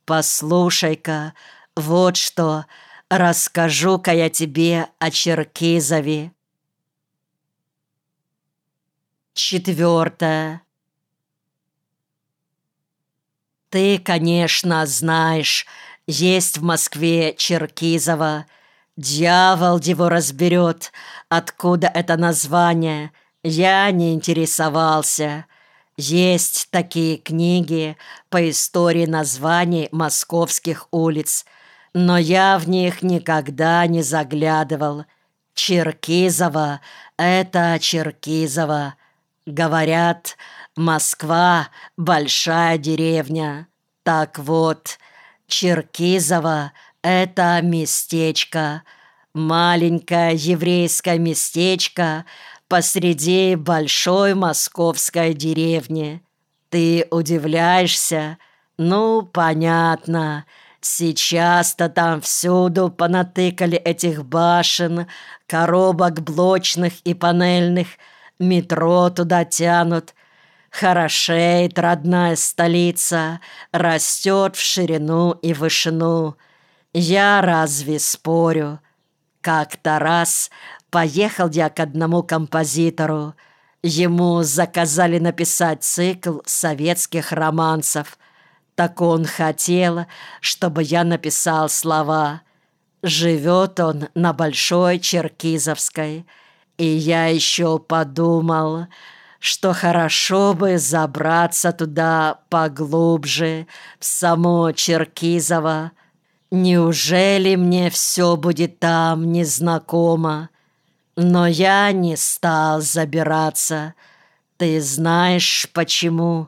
Послушай-ка, вот что, расскажу-ка я тебе о Черкизове. 4. Ты, конечно, знаешь, есть в Москве Черкизово. Дьявол его разберет, откуда это название. Я не интересовался. Есть такие книги по истории названий московских улиц, но я в них никогда не заглядывал. Черкизово — это Черкизово. Говорят, Москва — большая деревня. Так вот, Черкизово — это местечко, маленькое еврейское местечко посреди большой московской деревни. Ты удивляешься? Ну, понятно. Сейчас-то там всюду понатыкали этих башен, коробок блочных и панельных, метро туда тянут. Хорошеет родная столица, растет в ширину и вышину. Я разве спорю? Как-то раз поехал я к одному композитору. Ему заказали написать цикл советских романсов. Так он хотел, чтобы я написал слова. Живет он на Большой Черкизовской. И я еще подумал, что хорошо бы забраться туда поглубже, в само Черкизово. Неужели мне все будет там незнакомо? Но я не стал забираться. Ты знаешь, почему?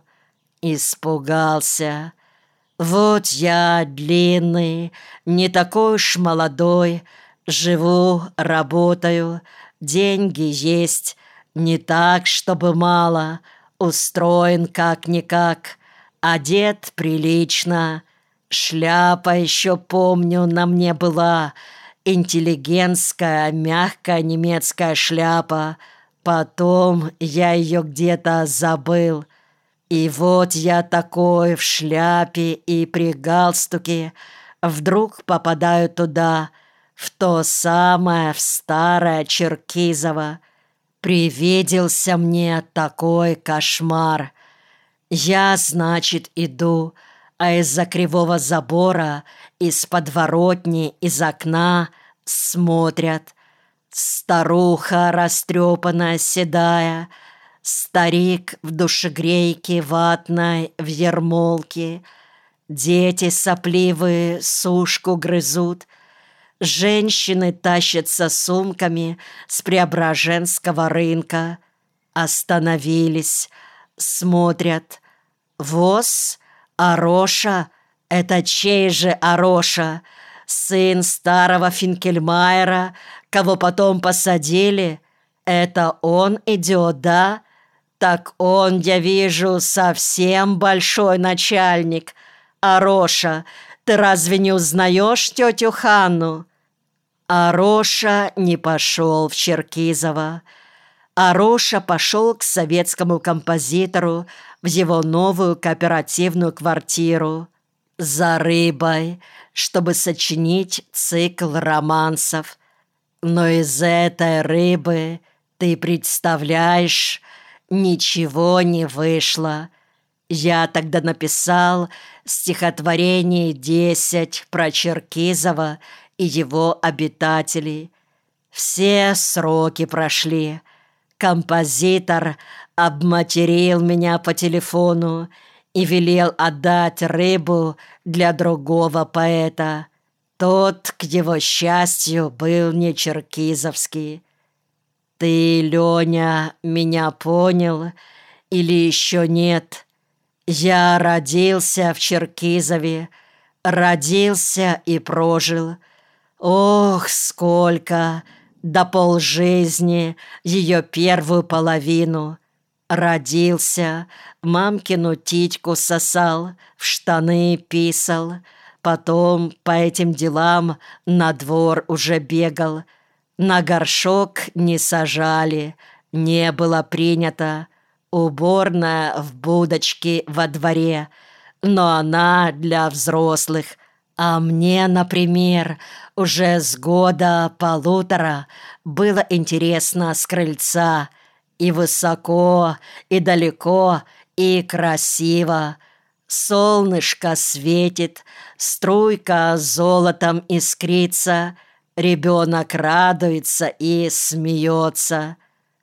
Испугался. Вот я длинный, не такой уж молодой, живу, работаю, деньги есть, не так, чтобы мало, устроен как-никак, одет прилично. Шляпа еще, помню, на мне была, интеллигентская, мягкая немецкая шляпа. Потом я ее где-то забыл. И вот я такой в шляпе и при галстуке вдруг попадаю туда, в то самое, в старое Черкизово. Привиделся мне такой кошмар. Я, значит, иду, а из-за кривого забора, из подворотни, из окна смотрят. Старуха растрепанная, седая, старик в душегрейке ватной, в ермолке, дети сопливые сушку грызут, женщины тащатся сумками с Преображенского рынка. Остановились, смотрят. Воз? Ароша? Это чей же Ароша? Сын старого Финкельмайера, кого потом посадили? Это он идет, да? Так он, я вижу, совсем большой начальник. Ароша, ты разве не узнаешь тетю Ханну? Ароша не пошел в Черкизово. Ароша пошел к советскому композитору в его новую кооперативную квартиру за рыбой, чтобы сочинить цикл романсов. Но из этой рыбы, ты представляешь, ничего не вышло. Я тогда написал стихотворение 10 про Черкизово и его обитателей. Все сроки прошли. Композитор обматерил меня по телефону и велел отдать рыбу для другого поэта. Тот, к его счастью, был не черкизовский. Ты, Леня, меня понял или еще нет? Я родился в Черкизове, родился и прожил. Ох, сколько! До полжизни, ее первую половину. Родился, мамкину титьку сосал, в штаны писал. Потом по этим делам на двор уже бегал. На горшок не сажали, не было принято. Уборная в будочке во дворе. но она для взрослых. А мне, например, уже с года полутора было интересно с крыльца. И высоко, и далеко, и красиво. Солнышко светит, струйка золотом искрится, ребенок радуется и смеется.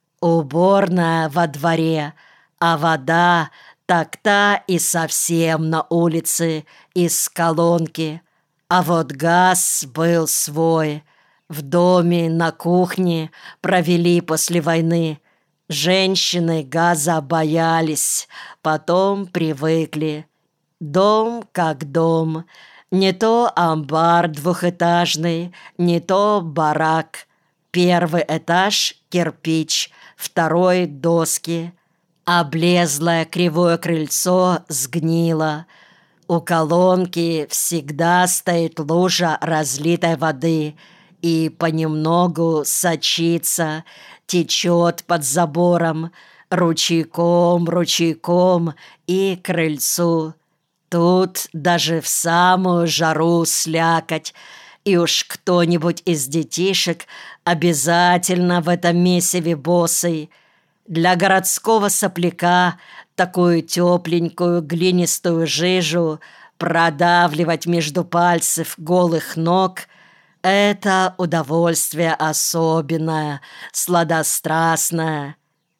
Уборная во дворе, а вода так-то и совсем на улице из колонки. А вот газ был свой. В доме на кухне провели после войны. Женщины газа боялись, потом привыкли. Дом как дом, не то амбар двухэтажный, не то барак. Первый этаж — кирпич, второй — доски. Облезлое кривое крыльцо сгнило. У колонки всегда стоит лужа разлитой воды и понемногу сочится, течет под забором, ручейком, ручейком и к крыльцу. Тут даже в самую жару слякоть, и уж кто-нибудь из детишек обязательно в этом месиве босый. Для городского сопляка такую тепленькую глинистую жижу продавливать между пальцев голых ног — это удовольствие особенное, сладострастное.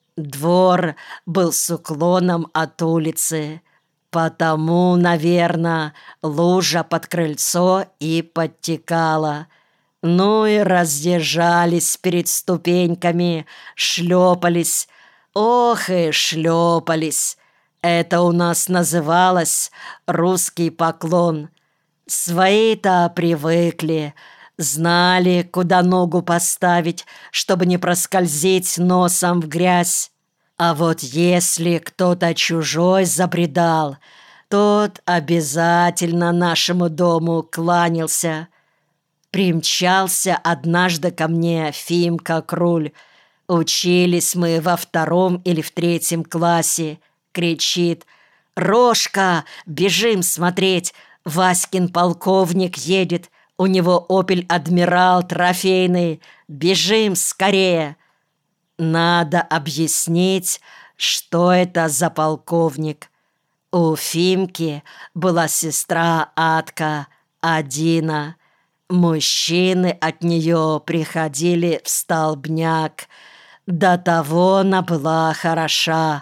Двор был с уклоном от улицы, потому, наверное, лужа под крыльцо и подтекала. Ну и разъезжались перед ступеньками, шлепались. Ох и шлепались. Это у нас называлось русский поклон. Свои-то привыкли, знали, куда ногу поставить, чтобы не проскользить носом в грязь. А вот если кто-то чужой забредал, тот обязательно нашему дому кланялся. Примчался однажды ко мне Фимка Круль. Учились мы во 2 или в 3 классе. Кричит: «Рожка, бежим смотреть! Васькин полковник едет, у него «Опель Адмирал» трофейный. Бежим скорее!» Надо объяснить, что это за полковник. У Фимки была сестра Атка, Адина. Мужчины от нее приходили в столбняк. До того она была хороша.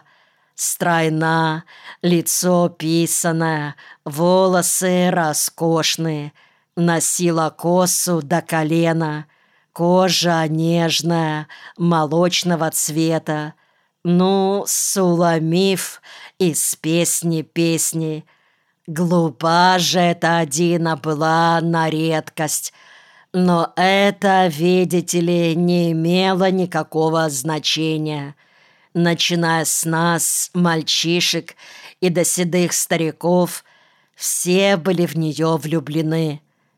Стройна, лицо писаное, волосы роскошные. Носила косу до колена. Кожа нежная, молочного цвета. Ну, Суламиф из песни. Глупа же эта Адина была на редкость. Но это, видите ли, не имело никакого значения. Начиная с нас, мальчишек, и до седых стариков, все были в нее влюблены.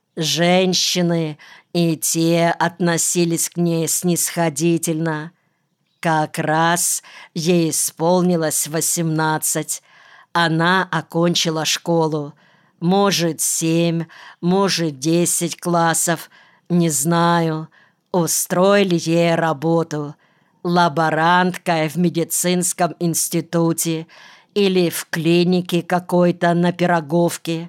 Женщины и те относились к ней снисходительно. Как раз ей исполнилось 18. Она окончила школу. Может, 7, может, 10 классов. Не знаю. Устроили ей работу. Лаборанткой в медицинском институте или в клинике какой-то на Пироговке.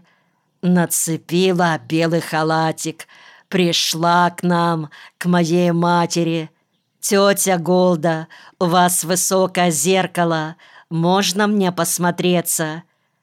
Нацепила белый халатик. Пришла к нам, к моей матери. «Тетя Голда, у вас высокое зеркало. Можно мне посмотреться?»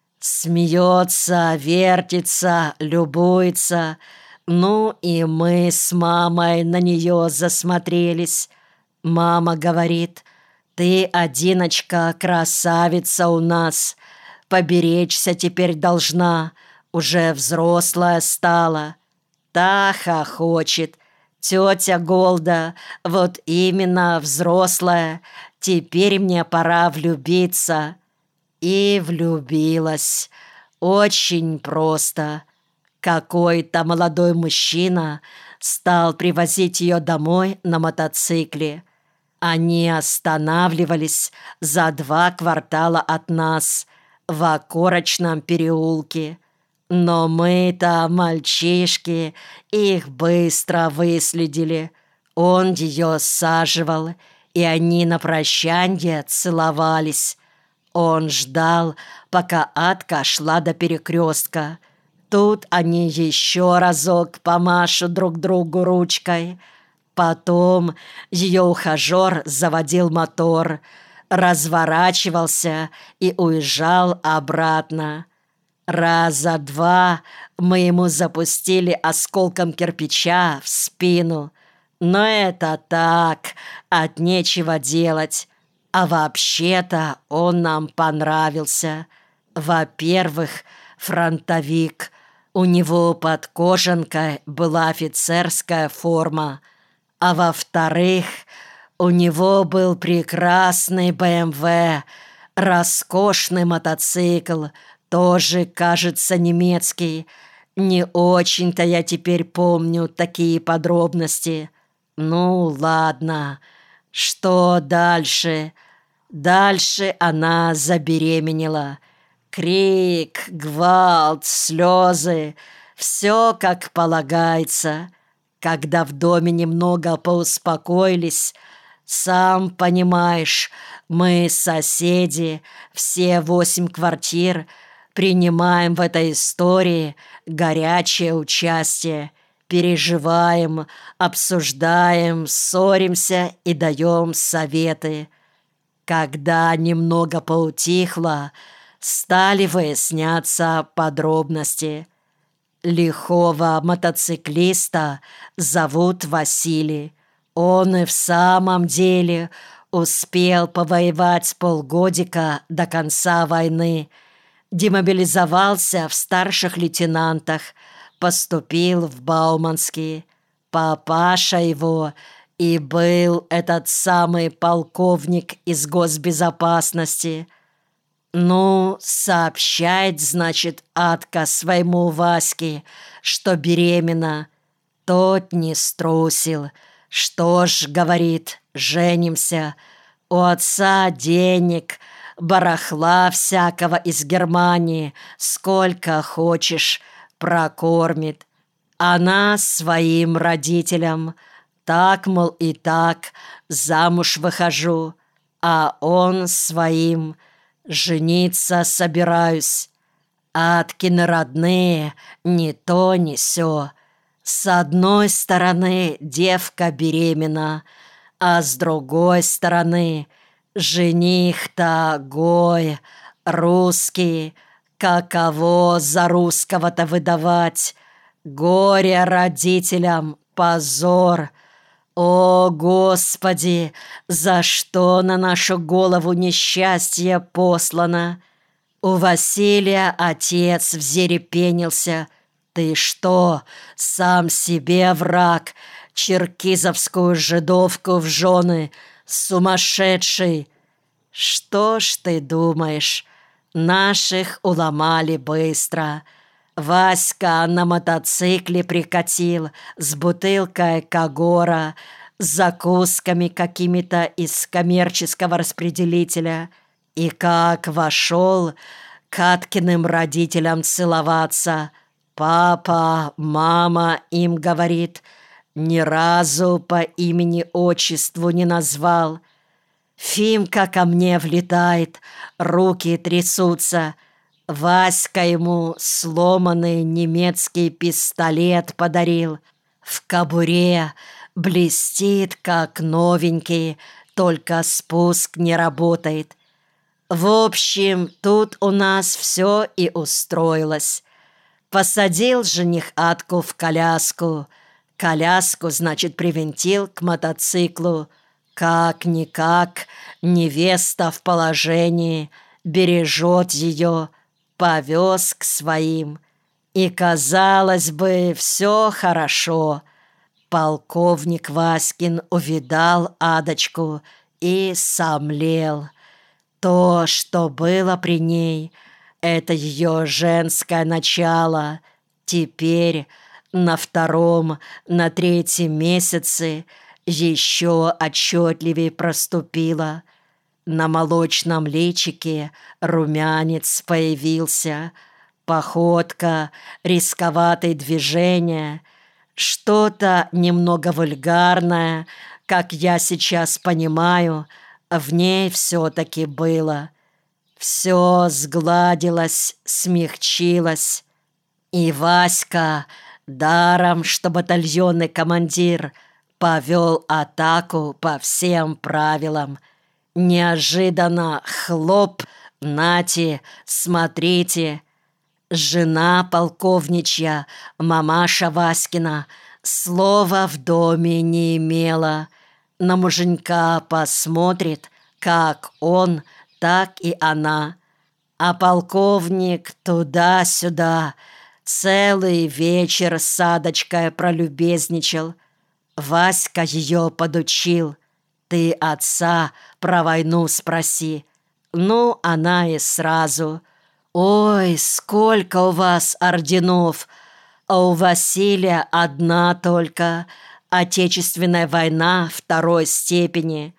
Смеется, вертится, любуется. Ну и мы с мамой на нее засмотрелись. Мама говорит: «Ты, Адиночка, красавица у нас. Поберечься теперь должна. Уже взрослая стала». Та хохочет: «Тетя Голда, вот именно взрослая. Теперь мне пора влюбиться». И влюбилась. Очень просто. Какой-то молодой мужчина стал привозить ее домой на мотоцикле. Они останавливались за 2 квартала от нас. в окорочном переулке. Но мы-то, мальчишки, их быстро выследили. Он ее саживал, и они на прощанье целовались. Он ждал, пока Атка шла до перекрестка. Тут они еще разок помашут друг другу ручкой. Потом ее ухажер заводил мотор, разворачивался и уезжал обратно. Раза два мы ему запустили осколком кирпича в спину. Но это так, от нечего делать. А вообще-то он нам понравился. Во-первых, фронтовик. У него под кожанкой была офицерская форма. А во-вторых, у него был прекрасный БМВ, роскошный мотоцикл, тоже, кажется, немецкий. Не очень-то я теперь помню такие подробности. Ну, ладно. Что дальше? Дальше она забеременела. Крик, гвалт, слезы. Все как полагается. Когда в доме немного поуспокоились, сам понимаешь, мы, соседи, все 8 квартир, принимаем в этой истории горячее участие, переживаем, обсуждаем, ссоримся и даем советы. Когда немного поутихло, стали выясняться подробности. Лихого мотоциклиста зовут Василий. Он и в самом деле успел повоевать полгодика до конца войны. Демобилизовался в старших лейтенантах, поступил в Бауманский. Папаша его и был этот самый полковник из госбезопасности. Ну, сообщает, значит, Атка своему Ваське, что беременна. Тот не струсил. Что ж, говорит, женимся. У отца денег, барахла всякого из Германии, сколько хочешь, прокормит. Она своим родителям. Так, мол, и так, замуж выхожу. А он своим. Жениться собираюсь. Аткины родные ни то, ни сё. С одной стороны девка беременна, а с другой стороны жених-то гой, русский. Каково за русского-то выдавать? Горе родителям, позор. О, Господи, за что на нашу голову несчастье послано? У Василия отец взерепенился. Ты что, сам себе враг, черкизовскую жидовку в жены, сумасшедший? Что ж ты думаешь, наших уломали быстро. Васька на мотоцикле прикатил с бутылкой Кагора, с закусками какими-то из коммерческого распределителя. И как вошел к Аткиным родителям целоваться, папа, мама им говорит, ни разу по имени-отчеству не назвал. Фимка ко мне влетает, руки трясутся. Васька ему сломанный немецкий пистолет подарил. В кобуре блестит, как новенький, только спуск не работает. В общем, тут у нас все и устроилось. Посадил жених Атку в коляску. Коляску, значит, привинтил к мотоциклу. Как-никак, невеста в положении, бережет ее, повез к своим. И, казалось бы, все хорошо. Полковник Васькин увидал Адочку и сомлел. То, что было при ней, это ее женское начало. Теперь на 2-м, на 3-м месяце еще отчетливее проступило. На молочном личике румянец появился, походка, рисковатые движения, что-то немного вульгарное, как я сейчас понимаю, в ней все-таки было. Все сгладилось, смягчилось. И Васька, даром что батальонный командир, повел атаку по всем правилам. Неожиданно хлоп, нате, смотрите. Жена полковничья, мамаша Васькина, слова в доме не имела. На муженька посмотрит, как он, так и она. А полковник туда-сюда целый вечер с Адочкой пролюбезничал. Васька ее подучил. Ты отца про войну спроси. Ну, она и сразу. Ой, сколько у вас орденов, а у Василия одна только. Отечественная война второй степени.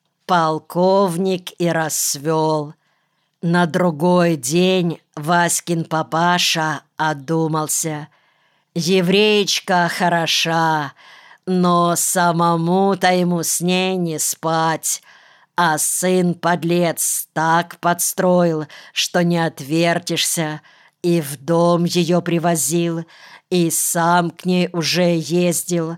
Полковник и расцвел. На другой день Васькин папаша одумался. Евреечка хороша, но самому-то ему с ней не спать. А сын-подлец так подстроил, что не отвертишься, и в дом ее привозил, и сам к ней уже ездил.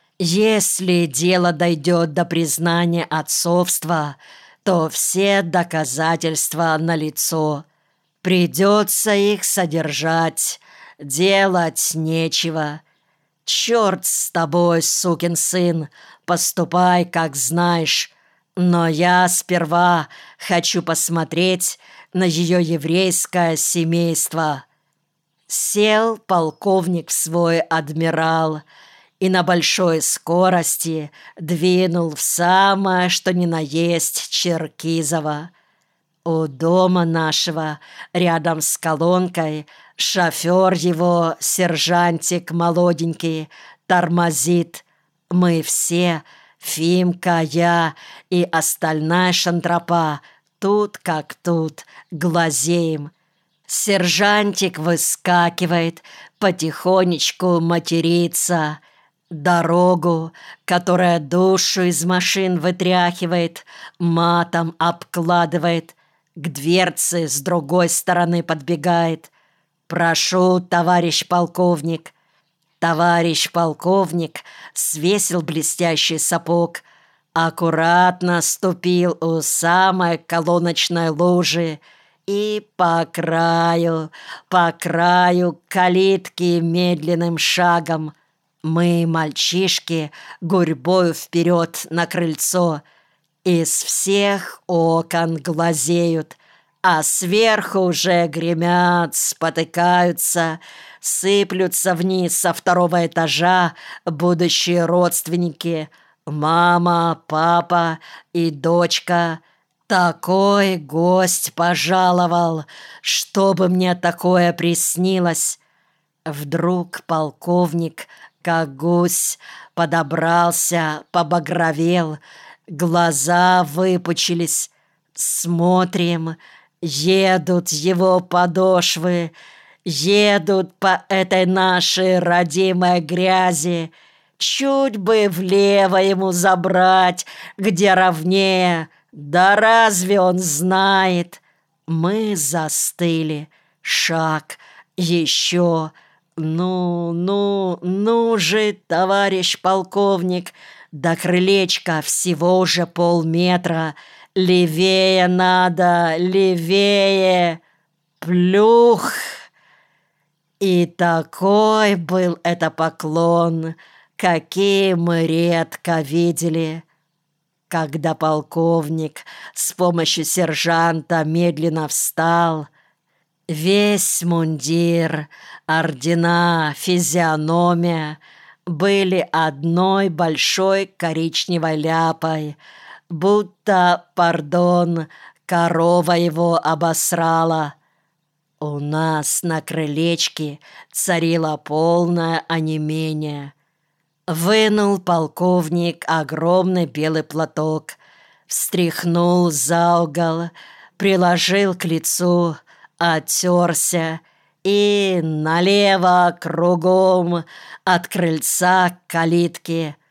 Если дело дойдет до признания отцовства, то все доказательства налицо. Придется их содержать, делать нечего. Черт с тобой, сукин сын, поступай, как знаешь. Но я сперва хочу посмотреть на ее еврейское семейство. Сел полковник в свой адмирал и на большой скорости двинул в самое, что ни на есть, Черкизово. У дома нашего, рядом с колонкой, шофер его, сержантик молоденький, тормозит. Мы все, Фимка, я и остальная шантропа, тут как тут, глазеем. Сержантик выскакивает, потихонечку матерится. Дорогу, которая душу из машин вытряхивает, матом обкладывает, к дверце с другой стороны подбегает. «Прошу, товарищ полковник». Товарищ полковник свесил блестящий сапог, аккуратно ступил у самой колоночной лужи и по краю калитки медленным шагом. Мы, мальчишки, гурьбою вперед на крыльцо. Из всех окон глазеют, а сверху уже гремят, спотыкаются, сыплются вниз со второго этажа будущие родственники, мама, папа и дочка. Такой гость пожаловал, чтобы мне такое приснилось. Вдруг полковник, как гусь, подобрался, побагровел, глаза выпучились. Смотрим, едут его подошвы, едут по этой нашей родимой грязи. Чуть бы влево ему забрать, где ровнее. Да разве он знает? Мы застыли. Шаг, еще. Ну же, товарищ полковник, до крылечка всего уже полметра. Левее надо, левее. Плюх! И такой был это поклон, какие мы редко видели. Когда полковник с помощью сержанта медленно встал, весь мундир, ордена, физиономия были одной большой коричневой ляпой, будто, пардон, корова его обосрала. У нас на крылечке царило полное онемение. Вынул полковник огромный белый платок, встряхнул за угол, приложил к лицу, оттерся и налево кругом от крыльца к калитке